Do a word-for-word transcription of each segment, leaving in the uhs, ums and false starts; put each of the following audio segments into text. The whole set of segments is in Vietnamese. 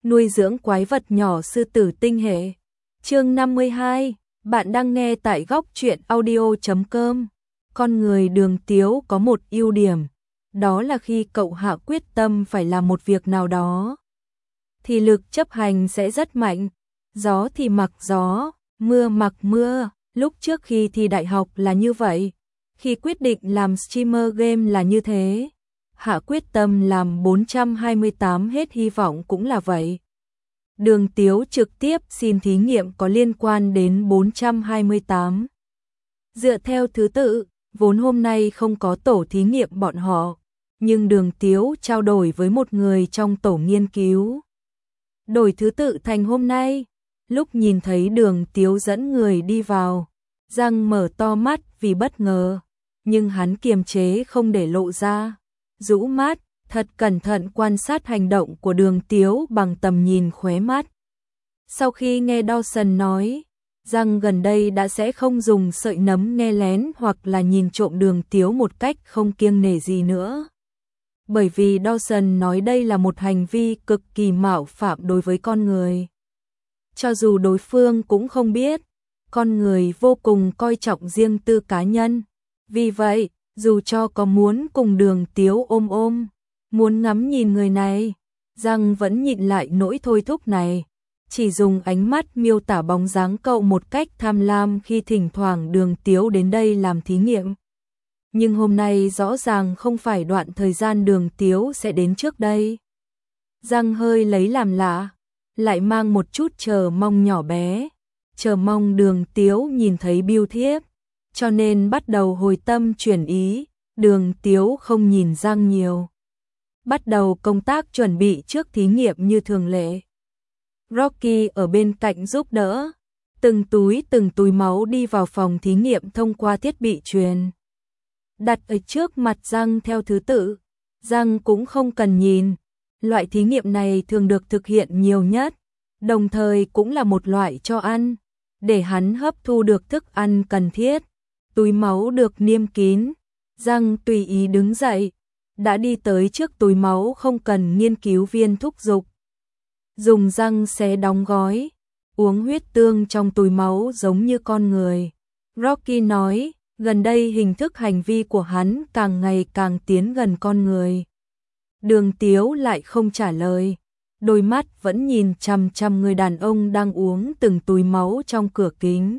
nuôi dưỡng quái vật nhỏ sư tử tinh hệ. Chương năm mươi hai, bạn đang nghe tại góc truyện audio chấm com. Con người Đường Tiếu có một ưu điểm, đó là khi cậu hạ quyết tâm phải làm một việc nào đó, thì lực chấp hành sẽ rất mạnh. Gió thì mặc gió, mưa mặc mưa, lúc trước khi thi đại học là như vậy, khi quyết định làm streamer game là như thế, hạ quyết tâm làm bốn trăm hai mươi tám hết hy vọng cũng là vậy. Đường Tiếu trực tiếp xin thí nghiệm có liên quan đến bốn trăm hai mươi tám. Dựa theo thứ tự, vốn hôm nay không có tổ thí nghiệm bọn họ, nhưng Đường Tiếu trao đổi với một người trong tổ nghiên cứu, đổi thứ tự thành hôm nay. Lúc nhìn thấy Đường Tiếu dẫn người đi vào, Giang mở to mắt vì bất ngờ, nhưng hắn kiềm chế không để lộ ra, rũ mắt, thật cẩn thận quan sát hành động của Đường Tiếu bằng tầm nhìn khóe mắt. Sau khi nghe Dawson nói, Giang gần đây đã sẽ không dùng sợi nấm nghe lén hoặc là nhìn trộm Đường Tiếu một cách không kiêng nể gì nữa. Bởi vì Dawson nói đây là một hành vi cực kỳ mạo phạm đối với con người. Cho dù đối phương cũng không biết, con người vô cùng coi trọng riêng tư cá nhân. Vì vậy, dù cho có muốn cùng Đường Tiếu ôm ôm, muốn ngắm nhìn người này, Giang vẫn nhịn lại nỗi thôi thúc này, chỉ dùng ánh mắt miêu tả bóng dáng cậu một cách tham lam khi thỉnh thoảng Đường Tiếu đến đây làm thí nghiệm. Nhưng hôm nay rõ ràng không phải đoạn thời gian Đường Tiếu sẽ đến trước đây. Giang hơi lấy làm lạ, lại mang một chút chờ mong nhỏ bé, chờ mong Đường Tiếu nhìn thấy bưu thiếp, cho nên bắt đầu hồi tâm chuyển ý. Đường Tiếu không nhìn Giang nhiều, bắt đầu công tác chuẩn bị trước thí nghiệm như thường lệ. Rocky ở bên cạnh giúp đỡ, từng túi từng túi máu đi vào phòng thí nghiệm thông qua thiết bị truyền, đặt ở trước mặt Giang theo thứ tự. Giang cũng không cần nhìn, loại thí nghiệm này thường được thực hiện nhiều nhất, đồng thời cũng là một loại cho ăn, để hắn hấp thu được thức ăn cần thiết. Túi máu được niêm kín, Giang tùy ý đứng dậy, đã đi tới trước túi máu không cần nghiên cứu viên thúc giục. Dùng răng xé đóng gói, uống huyết tương trong túi máu giống như con người. Rocky nói, gần đây hình thức hành vi của hắn càng ngày càng tiến gần con người. Đường Tiếu lại không trả lời, đôi mắt vẫn nhìn chằm chằm người đàn ông đang uống từng túi máu trong cửa kính.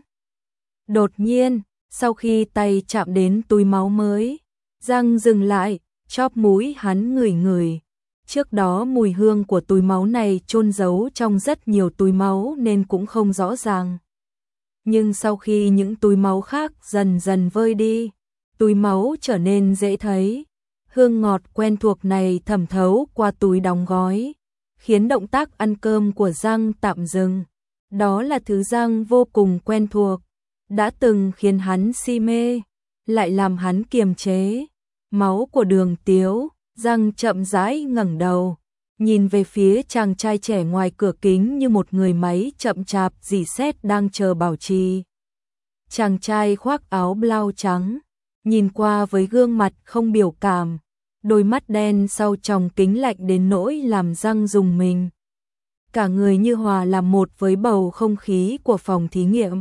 Đột nhiên, sau khi tay chạm đến túi máu mới, Giang dừng lại, chóp mũi hắn ngửi ngửi. Trước đó mùi hương của túi máu này chôn giấu trong rất nhiều túi máu nên cũng không rõ ràng. Nhưng sau khi những túi máu khác dần dần vơi đi, túi máu trở nên dễ thấy. Hương ngọt quen thuộc này thẩm thấu qua túi đóng gói, khiến động tác ăn cơm của Giang tạm dừng. Đó là thứ Giang vô cùng quen thuộc, đã từng khiến hắn si mê, lại làm hắn kiềm chế. Máu của Đường Tiếu. Giang chậm rãi ngẩng đầu, nhìn về phía chàng trai trẻ ngoài cửa kính như một người máy chậm chạp rỉ sét đang chờ bảo trì. Chàng trai khoác áo blau trắng, nhìn qua với gương mặt không biểu cảm, đôi mắt đen sau tròng kính lạnh đến nỗi làm Giang rùng mình. Cả người như hòa làm một với bầu không khí của phòng thí nghiệm.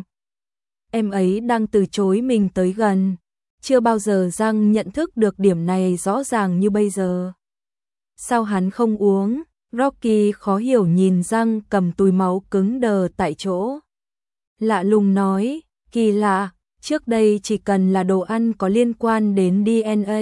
Em ấy đang từ chối mình tới gần. Chưa bao giờ Giang nhận thức được điểm này rõ ràng như bây giờ. Sao hắn không uống? Rocky khó hiểu nhìn Giang cầm túi máu cứng đờ tại chỗ. Lạ lùng nói, kỳ lạ, trước đây chỉ cần là đồ ăn có liên quan đến đê en a.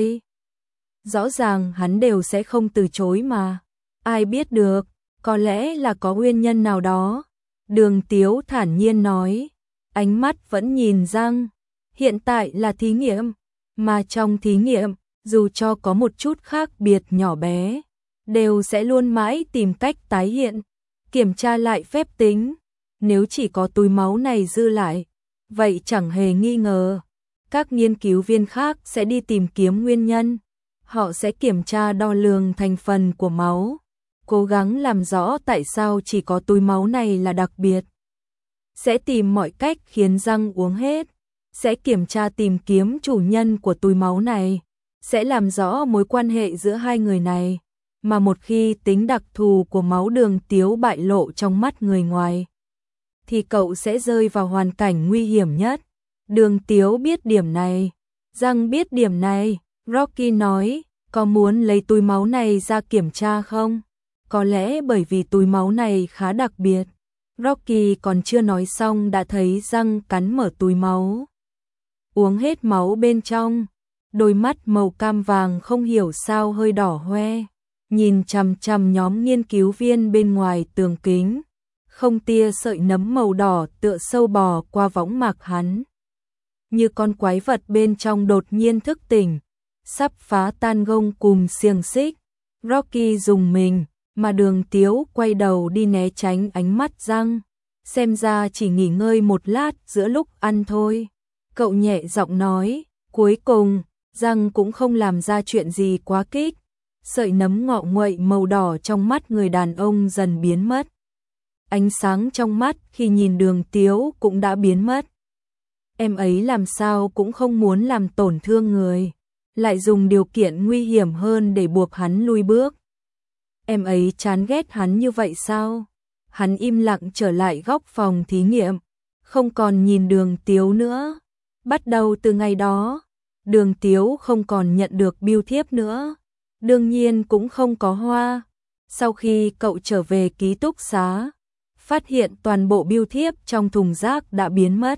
Rõ ràng hắn đều sẽ không từ chối mà. Ai biết được, có lẽ là có nguyên nhân nào đó. Đường Tiếu thản nhiên nói, ánh mắt vẫn nhìn Giang. Hiện tại là thí nghiệm, mà trong thí nghiệm, dù cho có một chút khác biệt nhỏ bé, đều sẽ luôn mãi tìm cách tái hiện, kiểm tra lại phép tính. Nếu chỉ có túi máu này dư lại, vậy chẳng hề nghi ngờ, các nghiên cứu viên khác sẽ đi tìm kiếm nguyên nhân. Họ sẽ kiểm tra đo lường thành phần của máu, cố gắng làm rõ tại sao chỉ có túi máu này là đặc biệt. Sẽ tìm mọi cách khiến Giang uống hết. Sẽ kiểm tra tìm kiếm chủ nhân của túi máu này, sẽ làm rõ mối quan hệ giữa hai người này. mà một khi tính đặc thù của máu Đường Tiếu bại lộ trong mắt người ngoài, thì cậu sẽ rơi vào hoàn cảnh nguy hiểm nhất. Đường Tiếu biết điểm này, Giang biết điểm này. Rocky nói, có muốn lấy túi máu này ra kiểm tra không? Có lẽ bởi vì túi máu này khá đặc biệt. Rocky còn chưa nói xong đã thấy Giang cắn mở túi máu, uống hết máu bên trong. Đôi mắt màu cam vàng không hiểu sao hơi đỏ hoe, nhìn chằm chằm nhóm nghiên cứu viên bên ngoài tường kính. Không tia sợi nấm màu đỏ tựa sâu bò qua võng mạc hắn, như con quái vật bên trong đột nhiên thức tỉnh, sắp phá tan gông cùm xiềng xích. Rocky dùng mình, mà Đường Tiếu quay đầu đi né tránh ánh mắt Giang. Xem ra chỉ nghỉ ngơi một lát giữa lúc ăn thôi. Cậu nhẹ giọng nói, cuối cùng, Giang cũng không làm ra chuyện gì quá kích. Sợi nấm ngọ nguậy màu đỏ trong mắt người đàn ông dần biến mất. Ánh sáng trong mắt khi nhìn Đường Tiếu cũng đã biến mất. Em ấy làm sao cũng không muốn làm tổn thương người, lại dùng điều kiện nguy hiểm hơn để buộc hắn lui bước. Em ấy chán ghét hắn như vậy sao? Hắn im lặng trở lại góc phòng thí nghiệm, không còn nhìn Đường Tiếu nữa. Bắt đầu từ ngày đó, Đường Tiếu không còn nhận được bưu thiếp nữa, đương nhiên cũng không có hoa. Sau khi cậu trở về ký túc xá, phát hiện toàn bộ bưu thiếp trong thùng rác đã biến mất.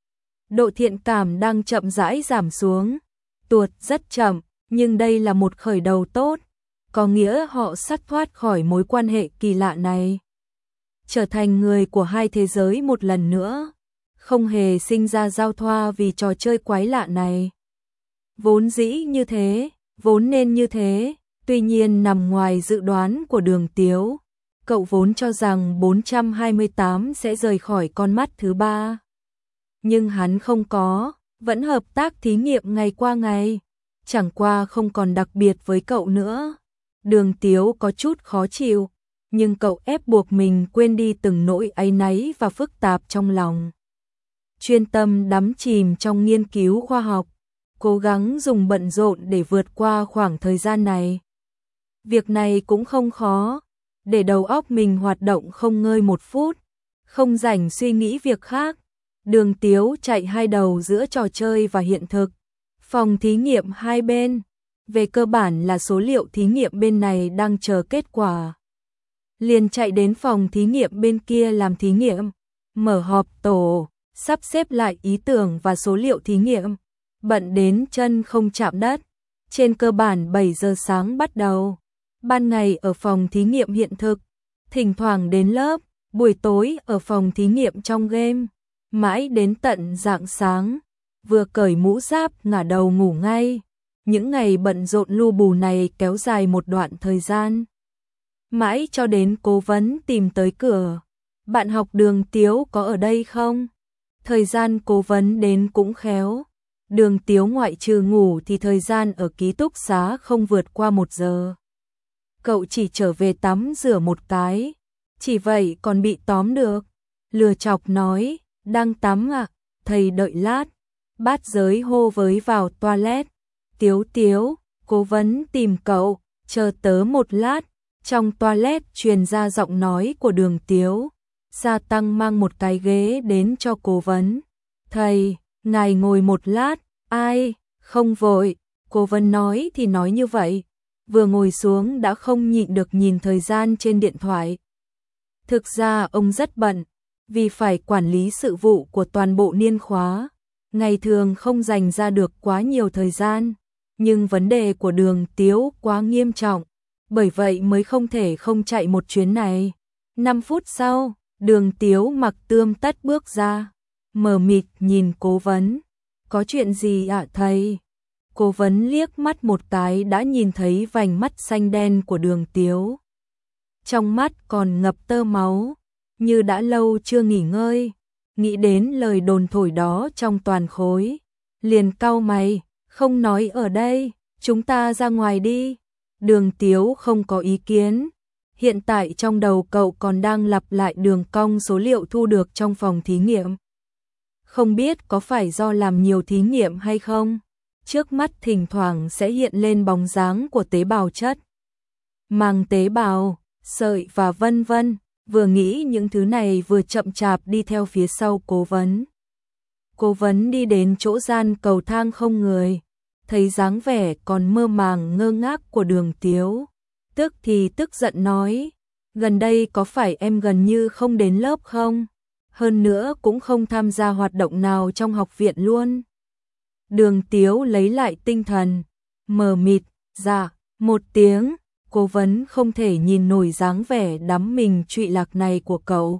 Độ thiện cảm đang chậm rãi giảm xuống, tuột rất chậm, nhưng đây là một khởi đầu tốt, có nghĩa họ sắp thoát khỏi mối quan hệ kỳ lạ này, trở thành người của hai thế giới một lần nữa, không hề sinh ra giao thoa vì trò chơi quái lạ này. Vốn dĩ như thế, vốn nên như thế, tuy nhiên nằm ngoài dự đoán của Đường Tiếu. Cậu vốn cho rằng bốn trăm hai mươi tám sẽ rời khỏi con mắt thứ ba. Nhưng hắn không có, vẫn hợp tác thí nghiệm ngày qua ngày, chẳng qua không còn đặc biệt với cậu nữa. Đường Tiếu có chút khó chịu, nhưng cậu ép buộc mình quên đi từng nỗi áy náy và phức tạp trong lòng. Chuyên tâm đắm chìm trong nghiên cứu khoa học, cố gắng dùng bận rộn để vượt qua khoảng thời gian này. Việc này cũng không khó, để đầu óc mình hoạt động không ngơi một phút, không rảnh suy nghĩ việc khác. Đường Tiếu chạy hai đầu giữa trò chơi và hiện thực. Phòng thí nghiệm hai bên, về cơ bản là số liệu thí nghiệm bên này đang chờ kết quả. Liền chạy đến phòng thí nghiệm bên kia làm thí nghiệm, mở họp tổ, sắp xếp lại ý tưởng và số liệu thí nghiệm. Bận đến chân không chạm đất. Trên cơ bản bảy giờ sáng bắt đầu. Ban ngày ở phòng thí nghiệm hiện thực, thỉnh thoảng đến lớp, buổi tối ở phòng thí nghiệm trong game, mãi đến tận rạng sáng, vừa cởi mũ giáp ngả đầu ngủ ngay. Những ngày bận rộn lu bù này kéo dài một đoạn thời gian, mãi cho đến cố vấn tìm tới cửa. Bạn học Đường Tiếu có ở đây không? Thời gian cố vấn đến cũng khéo. Đường Tiếu ngoại trừ ngủ thì thời gian ở ký túc xá không vượt qua một giờ. Cậu chỉ trở về tắm rửa một cái, chỉ vậy còn bị tóm được. Lừa chọc nói, đang tắm à, thầy đợi lát. Bát giới hô với vào toilet. Tiếu Tiếu, cố vấn tìm cậu, chờ tớ một lát. Trong toilet truyền ra giọng nói của Đường Tiếu. Gia Tăng mang một cái ghế đến cho cố vấn. Thầy, ngài ngồi một lát. Ai, không vội. Cố vấn nói thì nói như vậy, vừa ngồi xuống đã không nhịn được nhìn thời gian trên điện thoại. Thực ra ông rất bận, vì phải quản lý sự vụ của toàn bộ niên khóa, ngày thường không dành ra được quá nhiều thời gian, nhưng vấn đề của Đường Tiếu quá nghiêm trọng, bởi vậy mới không thể không chạy một chuyến này. năm phút sau, Đường Tiếu mặc tươm tất bước ra, mờ mịt nhìn cố vấn. Có chuyện gì ạ thầy? Cố vấn liếc mắt một cái đã nhìn thấy vành mắt xanh đen của Đường Tiếu. Trong mắt còn ngập tơ máu, như đã lâu chưa nghỉ ngơi. Nghĩ đến lời đồn thổi đó trong toàn khối, liền cau mày, không nói ở đây, chúng ta ra ngoài đi. Đường Tiếu không có ý kiến. Hiện tại trong đầu cậu còn đang lặp lại đường cong số liệu thu được trong phòng thí nghiệm. Không biết có phải do làm nhiều thí nghiệm hay không? Trước mắt thỉnh thoảng sẽ hiện lên bóng dáng của tế bào chất. màng tế bào, sợi và vân vân, vừa nghĩ những thứ này vừa chậm chạp đi theo phía sau Cố Vấn. Cố Vấn đi đến chỗ gian cầu thang không người, thấy dáng vẻ còn mơ màng ngơ ngác của Đường Tiếu, tức thì tức giận nói, gần đây có phải em gần như không đến lớp không? Hơn nữa cũng không tham gia hoạt động nào trong học viện luôn. Đường Tiếu lấy lại tinh thần, mờ mịt, dạ, một tiếng. Cố Vấn không thể nhìn nổi dáng vẻ đắm mình trụy lạc này của cậu.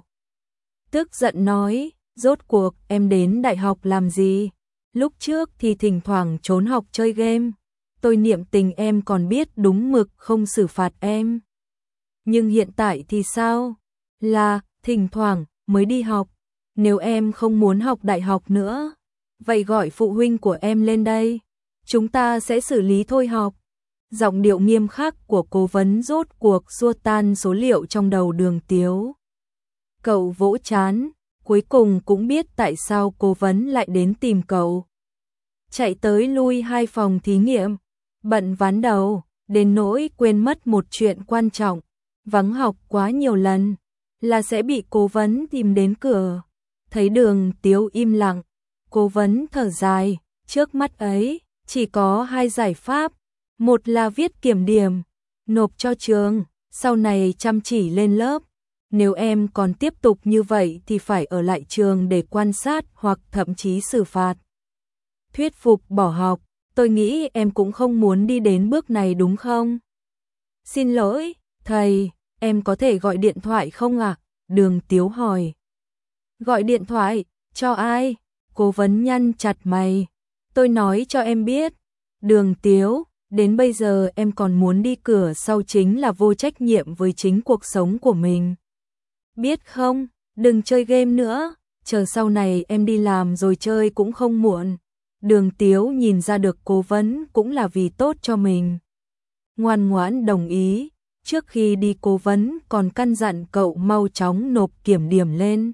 Tức giận nói, rốt cuộc em đến đại học làm gì? Lúc trước thì thỉnh thoảng trốn học chơi game. Tôi niệm tình em còn biết đúng mực không xử phạt em. Nhưng hiện tại thì sao? Là, thỉnh thoảng mới đi học. Nếu em không muốn học đại học nữa, vậy gọi phụ huynh của em lên đây. Chúng ta sẽ xử lý thôi học. Giọng điệu nghiêm khắc của Cố Vấn rốt cuộc xua tan số liệu trong đầu Đường Tiếu. Cậu vỗ trán, cuối cùng cũng biết tại sao Cố Vấn lại đến tìm cậu. Chạy tới lui hai phòng thí nghiệm, bận ván đầu, đến nỗi quên mất một chuyện quan trọng, vắng học quá nhiều lần, là sẽ bị Cố Vấn tìm đến cửa. Thấy Đường Tiếu im lặng, Cố Vấn thở dài, trước mắt ấy, chỉ có hai giải pháp. Một là viết kiểm điểm, nộp cho trường, sau này chăm chỉ lên lớp. Nếu em còn tiếp tục như vậy thì phải ở lại trường để quan sát hoặc thậm chí xử phạt. Thuyết phục bỏ học, tôi nghĩ em cũng không muốn đi đến bước này đúng không? Xin lỗi, thầy, em có thể gọi điện thoại không ạ? À? Đường Tiếu hỏi. Gọi điện thoại, cho ai? Cố Vấn nhăn chặt mày. Tôi nói cho em biết. Đường Tiếu, đến bây giờ em còn muốn đi cửa sau chính là vô trách nhiệm với chính cuộc sống của mình. Biết không, đừng chơi game nữa, chờ sau này em đi làm rồi chơi cũng không muộn. Đường Tiếu nhìn ra được Cố Vấn cũng là vì tốt cho mình. Ngoan ngoãn đồng ý, trước khi đi Cố Vấn còn căn dặn cậu mau chóng nộp kiểm điểm lên.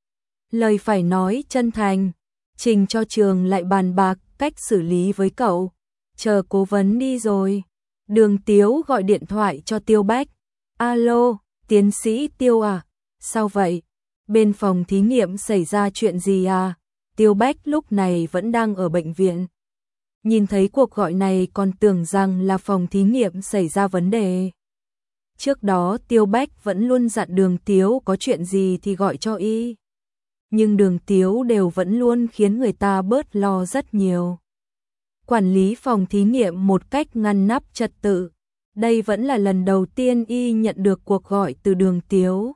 Lời phải nói chân thành, trình cho trường lại bàn bạc cách xử lý với cậu. Chờ Cố Vấn đi rồi, Đường Tiếu gọi điện thoại cho Tiêu Bách. Alo, tiến sĩ Tiêu à, sao vậy? Bên phòng thí nghiệm xảy ra chuyện gì à? Tiêu Bách lúc này vẫn đang ở bệnh viện. Nhìn thấy cuộc gọi này còn tưởng rằng là phòng thí nghiệm xảy ra vấn đề. Trước đó Tiêu Bách vẫn luôn dặn Đường Tiếu có chuyện gì thì gọi cho y. Nhưng Đường Tiếu đều vẫn luôn khiến người ta bớt lo rất nhiều. Quản lý phòng thí nghiệm một cách ngăn nắp trật tự. Đây vẫn là lần đầu tiên y nhận được cuộc gọi từ Đường Tiếu.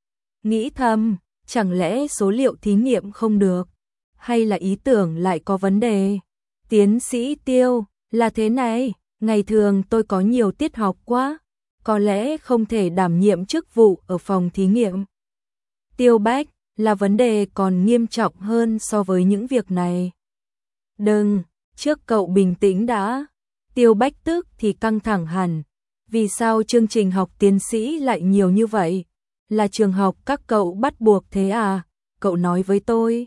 Nghĩ thầm, chẳng lẽ số liệu thí nghiệm không được? Hay là ý tưởng lại có vấn đề? Tiến sĩ Tiêu, là thế này, ngày thường tôi có nhiều tiết học quá, có lẽ không thể đảm nhiệm chức vụ ở phòng thí nghiệm. Tiêu Bách, là vấn đề còn nghiêm trọng hơn so với những việc này. Đừng, trước cậu bình tĩnh đã. Tiêu Bách tức thì căng thẳng hẳn. Vì sao chương trình học tiến sĩ lại nhiều như vậy? Là trường học các cậu bắt buộc thế à? Cậu nói với tôi.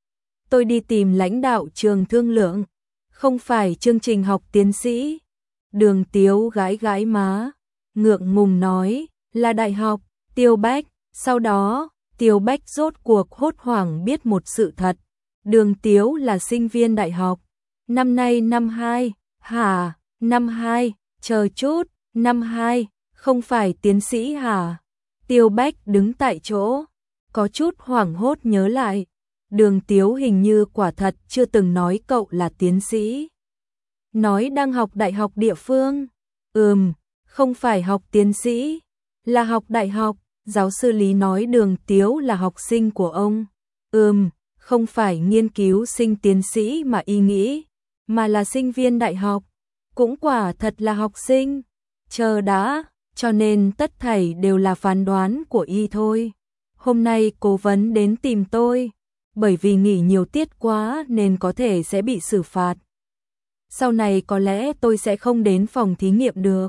Tôi đi tìm lãnh đạo trường thương lượng. Không phải chương trình học tiến sĩ. Đường Tiếu gãi gãi má, ngượng ngùng nói, là đại học. Tiêu Bách, sau đó, Tiêu Bách rốt cuộc hốt hoảng biết một sự thật. Đường Tiếu là sinh viên đại học. Năm nay năm hai, hả? Năm hai, chờ chút, năm hai, không phải tiến sĩ hả? Tiêu Bách đứng tại chỗ, có chút hoảng hốt nhớ lại. Đường Tiếu hình như quả thật chưa từng nói cậu là tiến sĩ. Nói đang học đại học địa phương. Ừm, không phải học tiến sĩ, là học đại học. Giáo sư Lý nói Đường Tiếu là học sinh của ông. Ừm, không phải nghiên cứu sinh tiến sĩ mà y nghĩ, mà là sinh viên đại học. Cũng quả thật là học sinh. Chờ đã, cho nên tất thảy đều là phán đoán của y thôi. Hôm nay cố vấn đến tìm tôi, bởi vì nghỉ nhiều tiết quá nên có thể sẽ bị xử phạt. Sau này có lẽ tôi sẽ không đến phòng thí nghiệm được.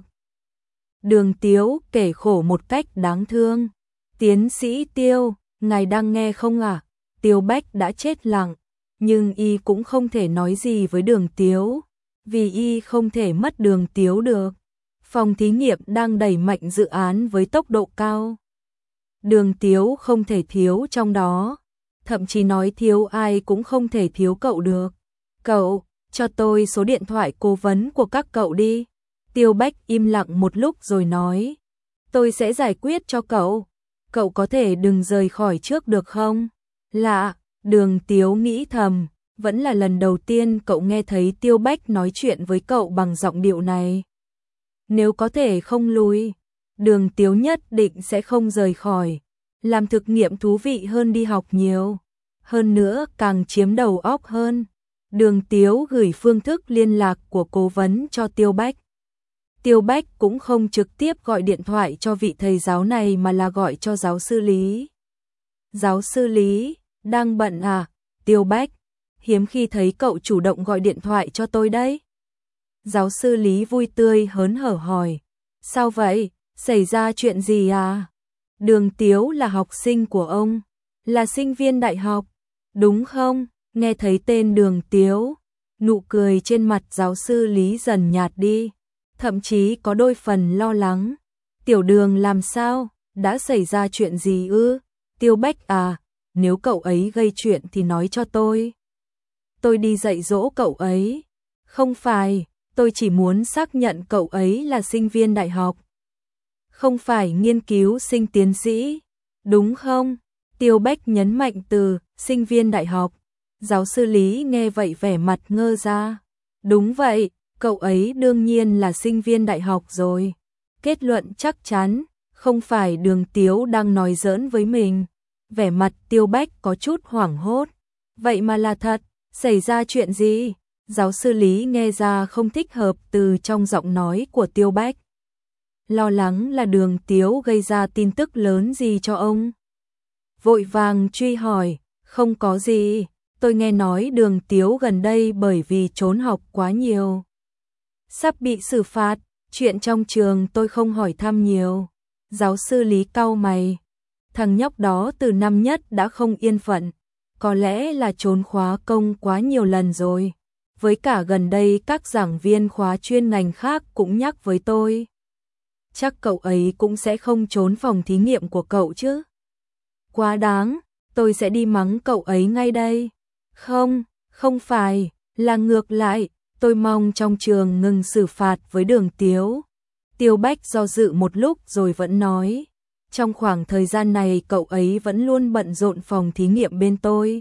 Đường Tiếu kể khổ một cách đáng thương. Tiến sĩ Tiêu, ngài đang nghe không ạ? À? Tiêu Bách đã chết lặng, nhưng y cũng không thể nói gì với Đường Tiếu, vì y không thể mất Đường Tiếu được. Phòng thí nghiệm đang đẩy mạnh dự án với tốc độ cao. Đường Tiếu không thể thiếu trong đó, thậm chí nói thiếu ai cũng không thể thiếu cậu được. Cậu, cho tôi số điện thoại cố vấn của các cậu đi. Tiêu Bách im lặng một lúc rồi nói, tôi sẽ giải quyết cho cậu. Cậu có thể đừng rời khỏi trước được không? Lạ, Đường Tiếu nghĩ thầm, vẫn là lần đầu tiên cậu nghe thấy Tiêu Bách nói chuyện với cậu bằng giọng điệu này. Nếu có thể không lui, Đường Tiếu nhất định sẽ không rời khỏi. Làm thực nghiệm thú vị hơn đi học nhiều. Hơn nữa càng chiếm đầu óc hơn. Đường Tiếu gửi phương thức liên lạc của cố vấn cho Tiêu Bách. Tiêu Bách cũng không trực tiếp gọi điện thoại cho vị thầy giáo này mà là gọi cho giáo sư Lý. Giáo sư Lý, đang bận à? Tiêu Bách, hiếm khi thấy cậu chủ động gọi điện thoại cho tôi đấy. Giáo sư Lý vui tươi hớn hở hỏi, sao vậy, xảy ra chuyện gì à? Đường Tiếu là học sinh của ông, là sinh viên đại học, đúng không? Nghe thấy tên Đường Tiếu, nụ cười trên mặt giáo sư Lý dần nhạt đi, thậm chí có đôi phần lo lắng. Tiểu Đường làm sao? Đã xảy ra chuyện gì ư? Tiêu Bách à, nếu cậu ấy gây chuyện thì nói cho tôi. Tôi đi dạy dỗ cậu ấy. Không phải, tôi chỉ muốn xác nhận cậu ấy là sinh viên đại học. Không phải nghiên cứu sinh tiến sĩ, đúng không? Tiêu Bách nhấn mạnh từ sinh viên đại học. Giáo sư Lý nghe vậy vẻ mặt ngơ ra. Đúng vậy, cậu ấy đương nhiên là sinh viên đại học rồi. Kết luận chắc chắn, không phải Đường Tiếu đang nói giỡn với mình. Vẻ mặt Tiêu Bách có chút hoảng hốt. Vậy mà là thật, xảy ra chuyện gì? Giáo sư Lý nghe ra không thích hợp từ trong giọng nói của Tiêu Bách. Lo lắng là Đường Tiếu gây ra tin tức lớn gì cho ông. Vội vàng truy hỏi, không có gì, tôi nghe nói Đường Tiếu gần đây bởi vì trốn học quá nhiều. Sắp bị xử phạt, chuyện trong trường tôi không hỏi thăm nhiều. Giáo sư Lý cau mày, thằng nhóc đó từ năm nhất đã không yên phận, có lẽ là trốn khóa công quá nhiều lần rồi. Với cả gần đây các giảng viên khóa chuyên ngành khác cũng nhắc với tôi. Chắc cậu ấy cũng sẽ không trốn phòng thí nghiệm của cậu chứ. Quá đáng, tôi sẽ đi mắng cậu ấy ngay đây. Không, không phải, là ngược lại, tôi mong trong trường ngừng xử phạt với Đường Tiếu. Tiêu Bách do dự một lúc rồi vẫn nói, trong khoảng thời gian này cậu ấy vẫn luôn bận rộn phòng thí nghiệm bên tôi.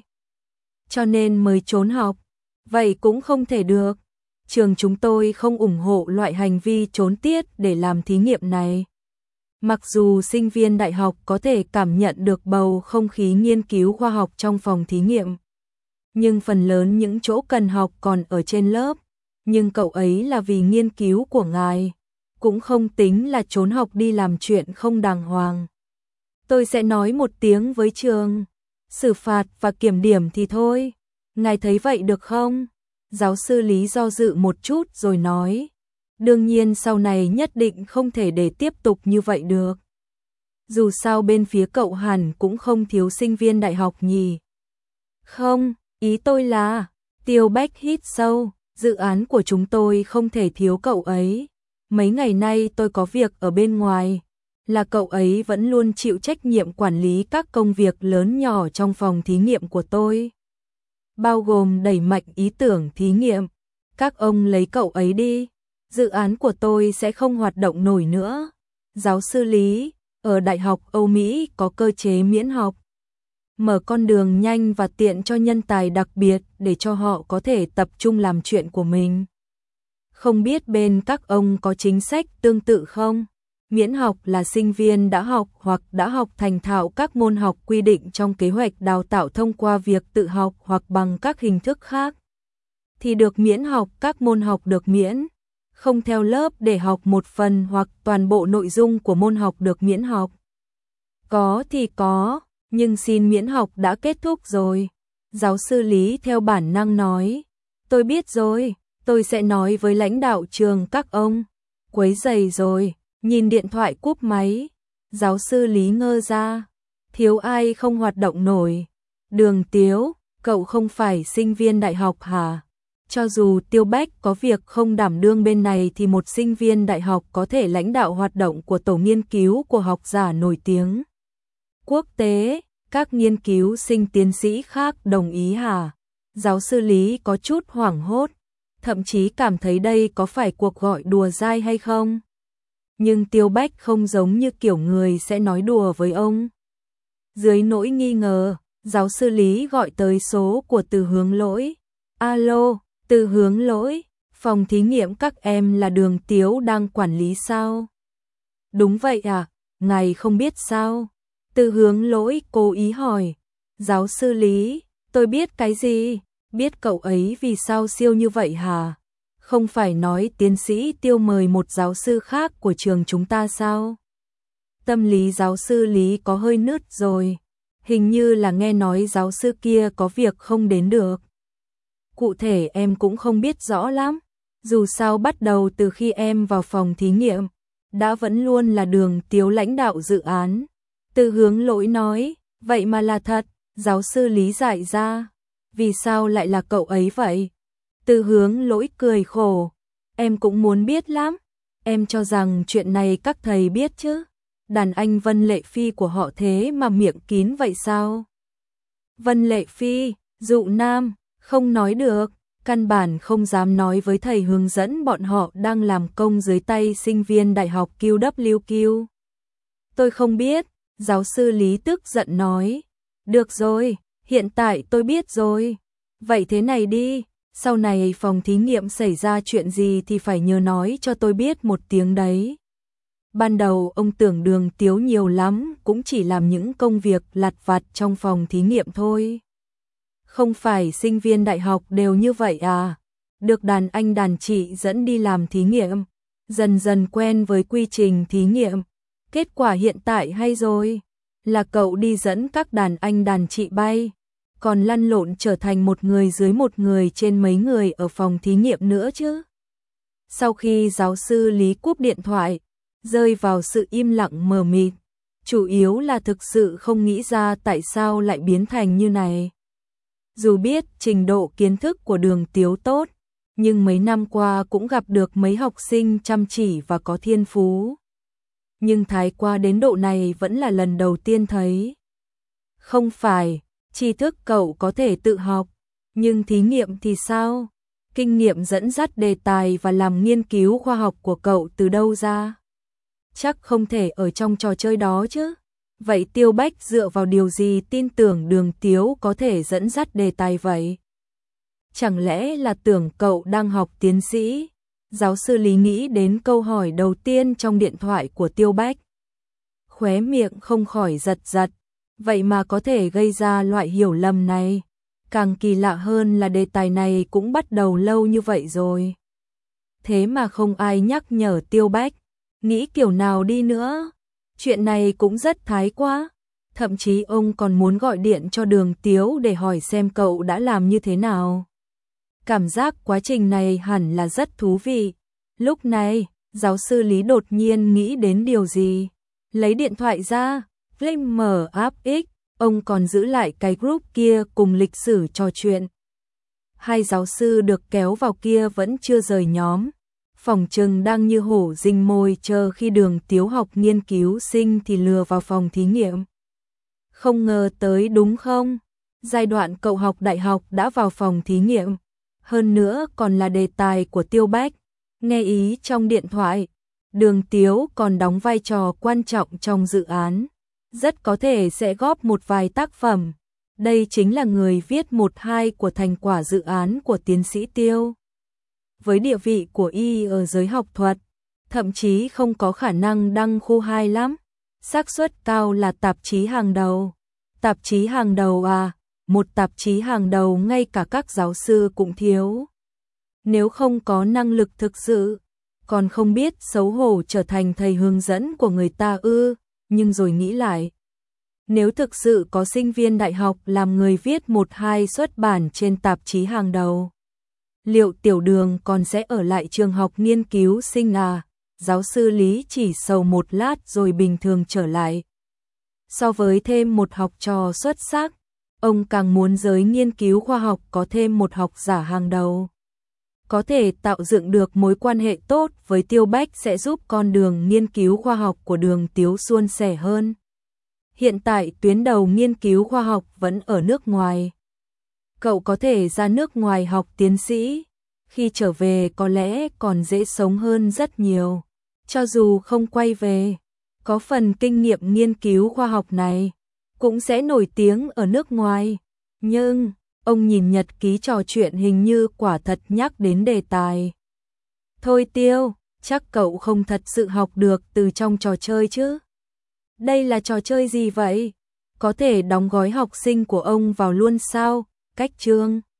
Cho nên mới trốn học. Vậy cũng không thể được. Trường chúng tôi không ủng hộ loại hành vi trốn tiết để làm thí nghiệm này. Mặc dù sinh viên đại học có thể cảm nhận được bầu không khí nghiên cứu khoa học trong phòng thí nghiệm, nhưng phần lớn những chỗ cần học còn ở trên lớp. Nhưng cậu ấy là vì nghiên cứu của ngài, cũng không tính là trốn học đi làm chuyện không đàng hoàng. Tôi sẽ nói một tiếng với trường, xử phạt và kiểm điểm thì thôi. Ngài thấy vậy được không? Giáo sư Lý do dự một chút rồi nói, đương nhiên sau này nhất định không thể để tiếp tục như vậy được. Dù sao bên phía cậu hẳn cũng không thiếu sinh viên đại học nhỉ. Không, ý tôi là, Tiêu Bách hít sâu, dự án của chúng tôi không thể thiếu cậu ấy. Mấy ngày nay tôi có việc ở bên ngoài, là cậu ấy vẫn luôn chịu trách nhiệm quản lý các công việc lớn nhỏ trong phòng thí nghiệm của tôi. Bao gồm đẩy mạnh ý tưởng thí nghiệm. Các ông lấy cậu ấy đi, dự án của tôi sẽ không hoạt động nổi nữa. Giáo sư Lý, ở Đại học Âu Mỹ có cơ chế miễn học, mở con đường nhanh và tiện cho nhân tài đặc biệt để cho họ có thể tập trung làm chuyện của mình. Không biết bên các ông có chính sách tương tự không? Miễn học là sinh viên đã học hoặc đã học thành thạo các môn học quy định trong kế hoạch đào tạo thông qua việc tự học hoặc bằng các hình thức khác, thì được miễn học. Các môn học được miễn, không theo lớp để học một phần hoặc toàn bộ nội dung của môn học được miễn học. Có thì có, nhưng xin miễn học đã kết thúc rồi. Giáo sư Lý theo bản năng nói, tôi biết rồi, tôi sẽ nói với lãnh đạo trường các ông. Quấy rầy rồi. Nhìn điện thoại cúp máy, giáo sư Lý ngơ ra, thiếu ai không hoạt động nổi. Đường Tiếu, cậu không phải sinh viên đại học hả? Cho dù Tiêu Bách có việc không đảm đương bên này thì một sinh viên đại học có thể lãnh đạo hoạt động của tổ nghiên cứu của học giả nổi tiếng quốc tế, các nghiên cứu sinh tiến sĩ khác đồng ý hả? Giáo sư Lý có chút hoảng hốt, thậm chí cảm thấy đây có phải cuộc gọi đùa dai hay không? Nhưng Tiêu Bách không giống như kiểu người sẽ nói đùa với ông. Dưới nỗi nghi ngờ, giáo sư Lý gọi tới số của Từ Hướng Lỗi. Alo, Từ Hướng Lỗi, phòng thí nghiệm các em là Đường Tiếu đang quản lý sao? Đúng vậy à, ngài không biết sao? Từ Hướng Lỗi cố ý hỏi. Giáo sư Lý, tôi biết cái gì? Biết cậu ấy vì sao siêu như vậy hả? Không phải nói tiến sĩ Tiêu mời một giáo sư khác của trường chúng ta sao? Tâm lý giáo sư Lý có hơi nứt rồi. Hình như là nghe nói giáo sư kia có việc không đến được. Cụ thể em cũng không biết rõ lắm. Dù sao bắt đầu từ khi em vào phòng thí nghiệm, đã vẫn luôn là Đường Tiếu lãnh đạo dự án. Từ Hướng Lỗi nói, vậy mà là thật, giáo sư Lý giải ra. Vì sao lại là cậu ấy vậy? Từ Hướng Lỗi cười khổ, em cũng muốn biết lắm. Em cho rằng chuyện này các thầy biết chứ. Đàn anh Vân Lệ Phi của họ thế mà miệng kín vậy sao? Vân Lệ Phi, dụ nam, không nói được, căn bản không dám nói với thầy hướng dẫn bọn họ đang làm công dưới tay sinh viên đại học Q W Q. Tôi không biết, giáo sư Lý tức giận nói. Được rồi, hiện tại tôi biết rồi. Vậy thế này đi, sau này phòng thí nghiệm xảy ra chuyện gì thì phải nhớ nói cho tôi biết một tiếng đấy. Ban đầu ông tưởng Đường Tiếu nhiều lắm, cũng chỉ làm những công việc lặt vặt trong phòng thí nghiệm thôi. Không phải sinh viên đại học đều như vậy à? Được đàn anh đàn chị dẫn đi làm thí nghiệm, dần dần quen với quy trình thí nghiệm. Kết quả hiện tại hay rồi, là cậu đi dẫn các đàn anh đàn chị bay, còn lăn lộn trở thành một người dưới một người trên mấy người ở phòng thí nghiệm nữa chứ. Sau khi giáo sư Lý cúp điện thoại, rơi vào sự im lặng mờ mịt, chủ yếu là thực sự không nghĩ ra tại sao lại biến thành như này. Dù biết trình độ kiến thức của Đường Tiếu tốt, nhưng mấy năm qua cũng gặp được mấy học sinh chăm chỉ và có thiên phú. Nhưng thái quá đến độ này vẫn là lần đầu tiên thấy. Không phải, tri thức cậu có thể tự học, nhưng thí nghiệm thì sao? Kinh nghiệm dẫn dắt đề tài và làm nghiên cứu khoa học của cậu từ đâu ra? Chắc không thể ở trong trò chơi đó chứ. Vậy Tiêu Bách dựa vào điều gì tin tưởng Đường Tiếu có thể dẫn dắt đề tài vậy? Chẳng lẽ là tưởng cậu đang học tiến sĩ? Giáo sư Lý nghĩ đến câu hỏi đầu tiên trong điện thoại của Tiêu Bách. Khóe miệng không khỏi giật giật. Vậy mà có thể gây ra loại hiểu lầm này. Càng kỳ lạ hơn là đề tài này cũng bắt đầu lâu như vậy rồi. Thế mà không ai nhắc nhở Tiêu Bách. Nghĩ kiểu nào đi nữa, chuyện này cũng rất thái quá. Thậm chí ông còn muốn gọi điện cho Đường Tiếu để hỏi xem cậu đã làm như thế nào. Cảm giác quá trình này hẳn là rất thú vị. Lúc này, giáo sư Lý đột nhiên nghĩ đến điều gì. Lấy điện thoại ra, click mở app X, ông còn giữ lại cái group kia cùng lịch sử trò chuyện. Hai giáo sư được kéo vào kia vẫn chưa rời nhóm. Phòng trừng đang như hổ rình mồi chờ khi Đường Tiếu học nghiên cứu sinh thì lừa vào phòng thí nghiệm. Không ngờ tới đúng không? Giai đoạn cậu học đại học đã vào phòng thí nghiệm. Hơn nữa còn là đề tài của Tiêu Bách. Nghe ý trong điện thoại, Đường Tiếu còn đóng vai trò quan trọng trong dự án. Rất có thể sẽ góp một vài tác phẩm. Đây chính là người viết một hai của thành quả dự án của tiến sĩ Tiêu. Với địa vị của y ở giới học thuật, thậm chí không có khả năng đăng khu hai lắm. Xác suất cao là tạp chí hàng đầu. Tạp chí hàng đầu à, một tạp chí hàng đầu ngay cả các giáo sư cũng thiếu. Nếu không có năng lực thực sự, còn không biết xấu hổ trở thành thầy hướng dẫn của người ta ư, nhưng rồi nghĩ lại. Nếu thực sự có sinh viên đại học làm người viết một hai xuất bản trên tạp chí hàng đầu, liệu Tiểu Đường còn sẽ ở lại trường học nghiên cứu sinh à? Giáo sư Lý chỉ sầu một lát rồi bình thường trở lại. So với thêm một học trò xuất sắc, ông càng muốn giới nghiên cứu khoa học có thêm một học giả hàng đầu. có thể tạo dựng được mối quan hệ tốt với Tiêu Bách sẽ giúp con đường nghiên cứu khoa học của Đường Tiếu suôn sẻ hơn. Hiện tại tuyến đầu nghiên cứu khoa học vẫn ở nước ngoài. Cậu có thể ra nước ngoài học tiến sĩ, khi trở về có lẽ còn dễ sống hơn rất nhiều. Cho dù không quay về, có phần kinh nghiệm nghiên cứu khoa học này, cũng sẽ nổi tiếng ở nước ngoài. Nhưng, ông nhìn nhật ký trò chuyện hình như quả thật nhắc đến đề tài. Thôi Tiêu, chắc cậu không thật sự học được từ trong trò chơi chứ? Đây là trò chơi gì vậy? Có thể đóng gói học sinh của ông vào luôn sao? Cách chương